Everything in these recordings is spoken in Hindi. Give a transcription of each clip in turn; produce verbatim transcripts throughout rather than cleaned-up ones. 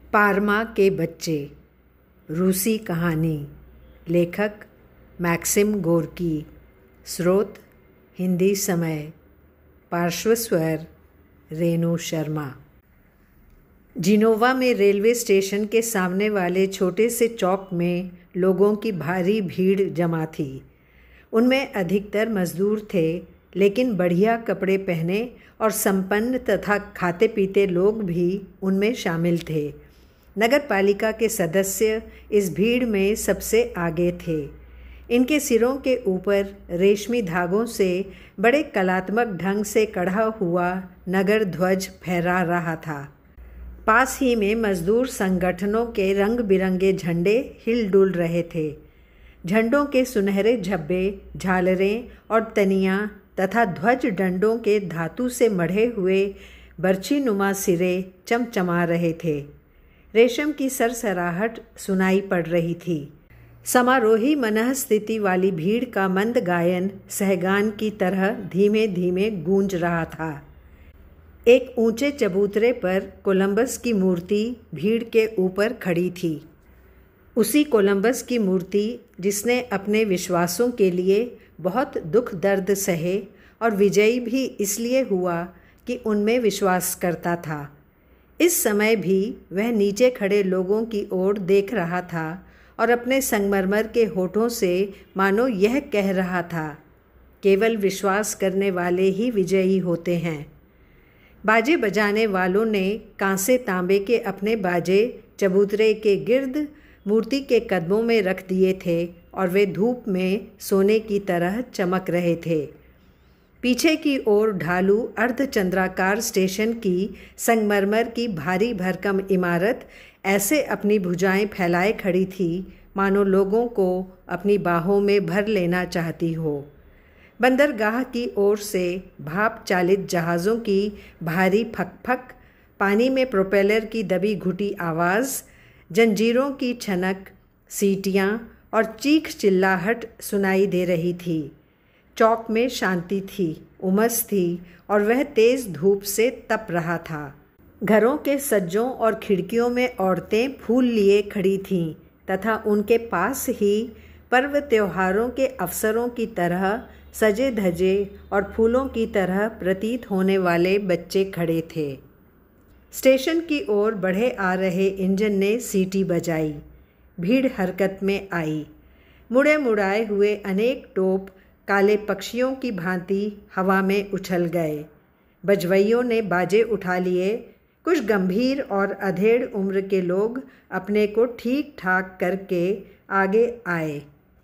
पारमा के बच्चे, रूसी कहानी। लेखक मैक्सिम गोर्की। स्रोत हिंदी समय। पार्श्व स्वर रेणु शर्मा। जिनोवा में रेलवे स्टेशन के सामने वाले छोटे से चौक में लोगों की भारी भीड़ जमा थी। उनमें अधिकतर मजदूर थे, लेकिन बढ़िया कपड़े पहने और संपन्न तथा खाते पीते लोग भी उनमें शामिल थे। नगर पालिका के सदस्य इस भीड़ में सबसे आगे थे। इनके सिरों के ऊपर रेशमी धागों से बड़े कलात्मक ढंग से कढ़ा हुआ नगर ध्वज फहरा रहा था। पास ही में मजदूर संगठनों के रंग बिरंगे झंडे हिलडुल रहे थे। झंडों के सुनहरे झब्बे, झालरें और तनियाँ तथा ध्वज डंडों के धातु से मढ़े हुए बर्छी नुमा सिरे चमचमा रहे थे। रेशम की सरसराहट सुनाई पड़ रही थी। समारोही मनःस्थिति वाली भीड़ का मंद गायन सहगान की तरह धीमे धीमे गूंज रहा था। एक ऊंचे चबूतरे पर कोलंबस की मूर्ति भीड़ के ऊपर खड़ी थी। उसी कोलंबस की मूर्ति जिसने अपने विश्वासों के लिए बहुत दुख दर्द सहे और विजयी भी इसलिए हुआ कि उनमें विश्वास करता था। इस समय भी वह नीचे खड़े लोगों की ओर देख रहा था और अपने संगमरमर के होठों से मानो यह कह रहा था, केवल विश्वास करने वाले ही विजयी होते हैं। बाजे बजाने वालों ने कांसे तांबे के अपने बाजे चबूतरे के गिर्द मूर्ति के कदमों में रख दिए थे और वे धूप में सोने की तरह चमक रहे थे। पीछे की ओर ढालू अर्धचंद्राकार स्टेशन की संगमरमर की भारी भरकम इमारत ऐसे अपनी भुजाएं फैलाए खड़ी थी मानो लोगों को अपनी बाहों में भर लेना चाहती हो। बंदरगाह की ओर से भाप चालित जहाज़ों की भारी फकफक, पानी में प्रोपेलर की दबी घुटी आवाज़, जंजीरों की छनक, सीटियाँ और चीख चिल्लाहट सुनाई दे रही थी। चौक में शांति थी, उमस थी और वह तेज धूप से तप रहा था। घरों के सज्जों और खिड़कियों में औरतें फूल लिए खड़ी थीं तथा उनके पास ही पर्व त्योहारों के अवसरों की तरह सजे धजे और फूलों की तरह प्रतीत होने वाले बच्चे खड़े थे। स्टेशन की ओर बढ़े आ रहे इंजन ने सीटी बजाई। भीड़ हरकत में आई। मुड़े मुड़ाए हुए अनेक टोप काले पक्षियों की भांति हवा में उछल गए। बजवैयों ने बाजे उठा लिए। कुछ गंभीर और अधेड़ उम्र के लोग अपने को ठीक ठाक करके आगे आए।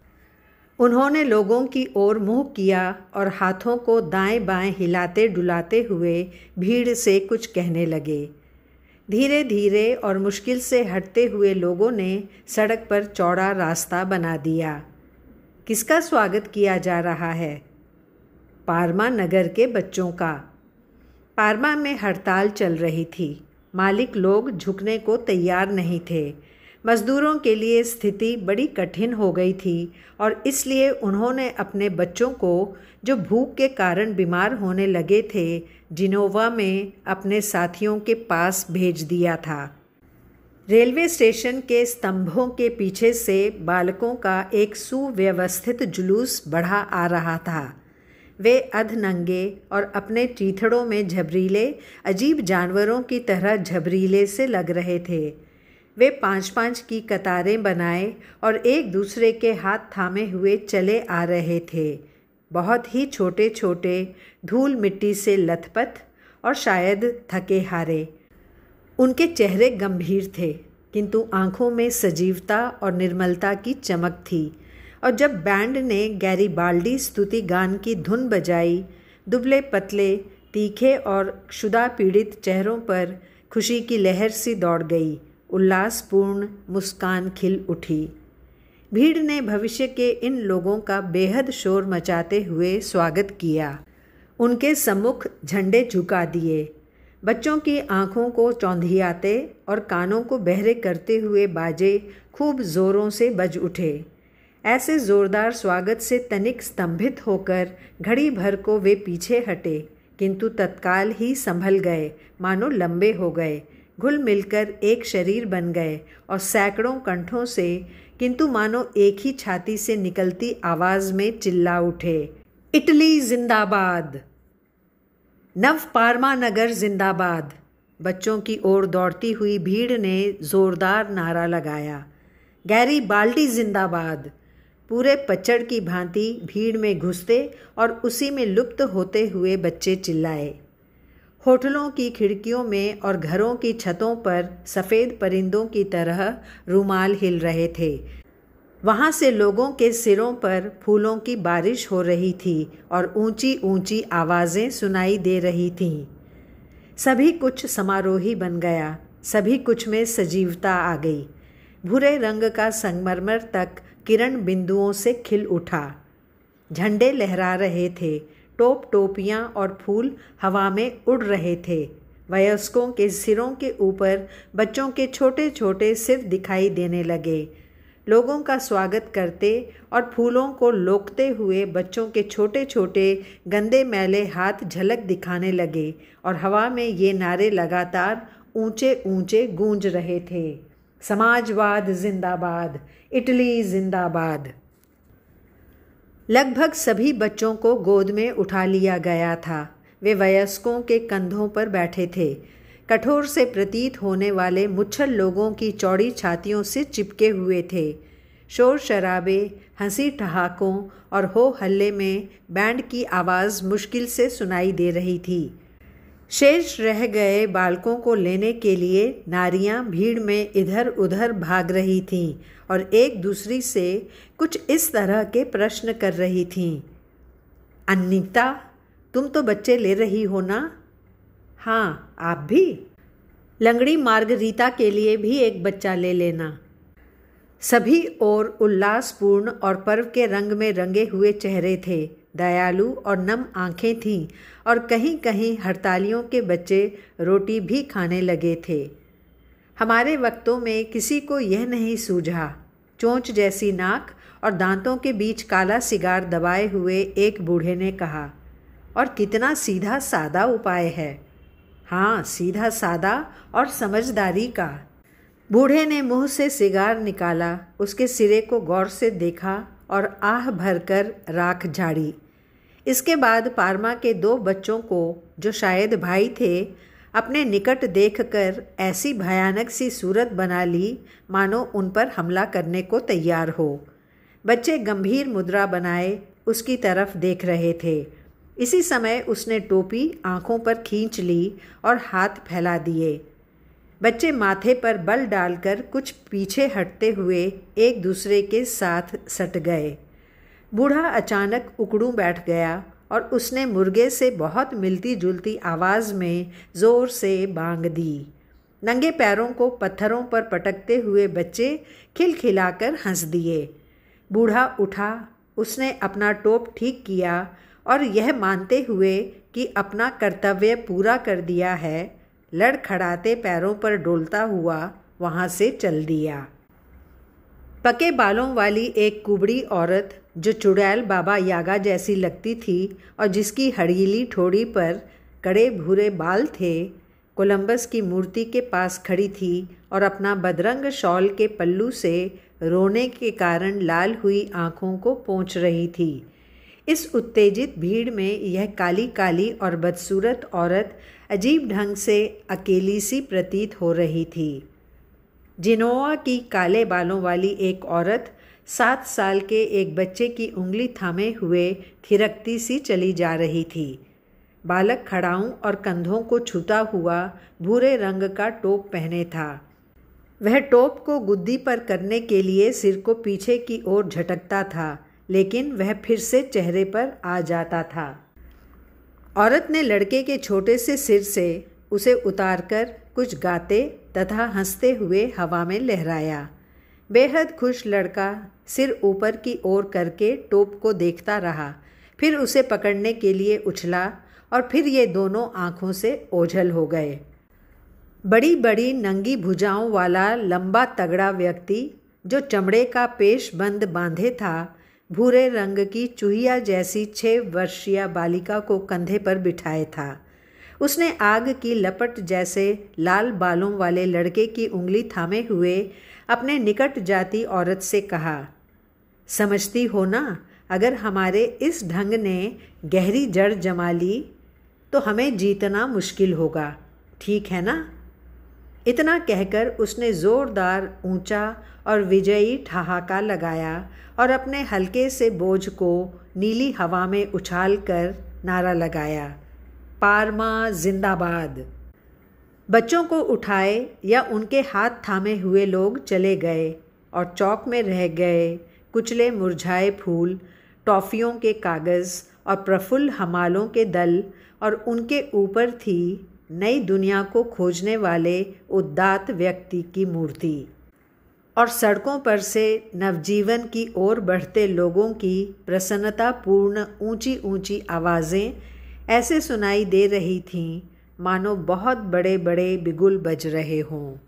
उन्होंने लोगों की ओर मुँह किया और हाथों को दाएं बाएं हिलाते डुलाते हुए भीड़ से कुछ कहने लगे। धीरे धीरे और मुश्किल से हटते हुए लोगों ने सड़क पर चौड़ा रास्ता बना दिया। किसका स्वागत किया जा रहा है? पारमा नगर के बच्चों का। पारमा में हड़ताल चल रही थी। मालिक लोग झुकने को तैयार नहीं थे। मजदूरों के लिए स्थिति बड़ी कठिन हो गई थी और इसलिए उन्होंने अपने बच्चों को, जो भूख के कारण बीमार होने लगे थे, जिनोवा में अपने साथियों के पास भेज दिया था। रेलवे स्टेशन के स्तंभों के पीछे से बालकों का एक सुव्यवस्थित जुलूस बढ़ा आ रहा था। वे अधनंगे और अपने चीथड़ों में झबरीले अजीब जानवरों की तरह झबरीले से लग रहे थे। वे पांच पांच की कतारें बनाए और एक दूसरे के हाथ थामे हुए चले आ रहे थे। बहुत ही छोटे छोटे, धूल मिट्टी से लथपथ और शायद थके हारे। उनके चेहरे गंभीर थे, किंतु आंखों में सजीवता और निर्मलता की चमक थी। और जब बैंड ने गैरीबाल्डी स्तुति गान की धुन बजाई, दुबले पतले, तीखे और क्षुधा पीड़ित चेहरों पर खुशी की लहर सी दौड़ गई। उल्लासपूर्ण मुस्कान खिल उठी। भीड़ ने भविष्य के इन लोगों का बेहद शोर मचाते हुए स्वागत किया। उनके सम्मुख झंडे झुका दिए। बच्चों की आँखों को चौंधियाते और कानों को बहरे करते हुए बाजे खूब जोरों से बज उठे। ऐसे जोरदार स्वागत से तनिक स्तंभित होकर घड़ी भर को वे पीछे हटे, किंतु तत्काल ही संभल गए, मानो लंबे हो गए। घुल मिलकर एक शरीर बन गए और सैकड़ों कंठों से, किंतु मानो एक ही छाती से निकलती आवाज में चिल्ला उठे, इटली जिंदाबाद, नव पारमा नगर जिंदाबाद। बच्चों की ओर दौड़ती हुई भीड़ ने जोरदार नारा लगाया, गैरी बाल्डी जिंदाबाद। पूरे पचड़ की भांति भीड़ में घुसते और उसी में लुप्त होते हुए बच्चे चिल्लाए। होटलों की खिड़कियों में और घरों की छतों पर सफ़ेद परिंदों की तरह रुमाल हिल रहे थे। वहाँ से लोगों के सिरों पर फूलों की बारिश हो रही थी और ऊंची ऊंची आवाज़ें सुनाई दे रही थीं। सभी कुछ समारोही बन गया, सभी कुछ में सजीवता आ गई। भूरे रंग का संगमरमर तक किरण बिंदुओं से खिल उठा। झंडे लहरा रहे थे, टोप टोपियाँ और फूल हवा में उड़ रहे थे। वयस्कों के सिरों के ऊपर बच्चों के छोटे छोटे सिर दिखाई देने लगे। लोगों का स्वागत करते और फूलों को लोकते हुए बच्चों के छोटे छोटे गंदे मैले हाथ झलक दिखाने लगे और हवा में ये नारे लगातार ऊंचे ऊंचे गूंज रहे थे, समाजवाद जिंदाबाद, इटली जिंदाबाद। लगभग सभी बच्चों को गोद में उठा लिया गया था। वे वयस्कों के कंधों पर बैठे थे। कठोर से प्रतीत होने वाले मुच्छल लोगों की चौड़ी छातियों से चिपके हुए थे। शोर शराबे, हंसी ठहाकों और हो हल्ले में बैंड की आवाज़ मुश्किल से सुनाई दे रही थी। शेष रह गए बालकों को लेने के लिए नारियां भीड़ में इधर उधर भाग रही थीं और एक दूसरी से कुछ इस तरह के प्रश्न कर रही थीं, अनीता, तुम तो बच्चे ले रही हो ना? हाँ, आप भी? लंगड़ी मार्गरीता के लिए भी एक बच्चा ले लेना। सभी ओर उल्लासपूर्ण और पर्व के रंग में रंगे हुए चेहरे थे। दयालु और नम आंखें थीं और कहीं कहीं हड़तालियों के बच्चे रोटी भी खाने लगे थे। हमारे वक्तों में किसी को यह नहीं सूझा। चोंच जैसी नाक और दांतों के बीच काला सिगार दबाए हुए एक बूढ़े ने कहा, और कितना सीधा सादा उपाय है। हाँ, सीधा सादा और समझदारी का। बूढ़े ने मुंह से सिगार निकाला, उसके सिरे को गौर से देखा और आह भरकर राख झाड़ी। इसके बाद पारमा के दो बच्चों को, जो शायद भाई थे, अपने निकट देखकर ऐसी भयानक सी सूरत बना ली मानो उन पर हमला करने को तैयार हो। बच्चे गंभीर मुद्रा बनाए उसकी तरफ देख रहे थे। इसी समय उसने टोपी आंखों पर खींच ली और हाथ फैला दिए। बच्चे माथे पर बल डालकर कुछ पीछे हटते हुए एक दूसरे के साथ सट गए। बूढ़ा अचानक उकड़ू बैठ गया और उसने मुर्गे से बहुत मिलती जुलती आवाज़ में ज़ोर से बांग दी। नंगे पैरों को पत्थरों पर पटकते हुए बच्चे खिलखिलाकर हंस दिए। बूढ़ा उठा, उसने अपना टोप ठीक किया और यह मानते हुए कि अपना कर्तव्य पूरा कर दिया है, लड़खड़ाते पैरों पर डोलता हुआ वहाँ से चल दिया। पके बालों वाली एक कुबड़ी औरत, जो चुड़ैल बाबा यागा जैसी लगती थी और जिसकी हड़ीली ठोड़ी पर कड़े भूरे बाल थे, कोलंबस की मूर्ति के पास खड़ी थी और अपना बदरंग शॉल के पल्लू से रोने के कारण लाल हुई आँखों को पोंछ रही थी। इस उत्तेजित भीड़ में यह काली काली और बदसूरत औरत अजीब ढंग से अकेली सी प्रतीत हो रही थी। जिनोआ की काले बालों वाली एक औरत सात साल के एक बच्चे की उंगली थामे हुए थिरकती सी चली जा रही थी। बालक खड़ाऊं और कंधों को छूता हुआ भूरे रंग का टोप पहने था। वह टोप को गुद्दी पर करने के लिए सिर को पीछे की ओर झटकता था, लेकिन वह फिर से चेहरे पर आ जाता था। औरत ने लड़के के छोटे से सिर से उसे उतारकर कुछ गाते तथा हंसते हुए हवा में लहराया। बेहद खुश लड़का सिर ऊपर की ओर करके टोप को देखता रहा, फिर उसे पकड़ने के लिए उछला और फिर ये दोनों आँखों से ओझल हो गए। बड़ी बड़ी नंगी भुजाओं वाला लंबा तगड़ा व्यक्ति, जो चमड़े का पेश बंद बांधे था, भूरे रंग की चूहिया जैसी छः वर्षीय बालिका को कंधे पर बिठाए था। उसने आग की लपट जैसे लाल बालों वाले लड़के की उंगली थामे हुए अपने निकट जाती औरत से कहा, समझती हो ना, अगर हमारे इस ढंग ने गहरी जड़ जमा ली तो हमें जीतना मुश्किल होगा, ठीक है ना? इतना कहकर उसने ज़ोरदार ऊंचा और विजयी ठहाका लगाया और अपने हल्के से बोझ को नीली हवा में उछाल कर नारा लगाया, पारमा जिंदाबाद। बच्चों को उठाए या उनके हाथ थामे हुए लोग चले गए और चौक में रह गए कुचले मुरझाए फूल, टॉफ़ियों के कागज़ और प्रफुल्ल हमालों के दल, और उनके ऊपर थी नई दुनिया को खोजने वाले उदात्त व्यक्ति की मूर्ति। और सड़कों पर से नवजीवन की ओर बढ़ते लोगों की प्रसन्नतापूर्ण ऊंची ऊंची आवाज़ें ऐसे सुनाई दे रही थीं मानो बहुत बड़े बड़े बिगुल बज रहे हों।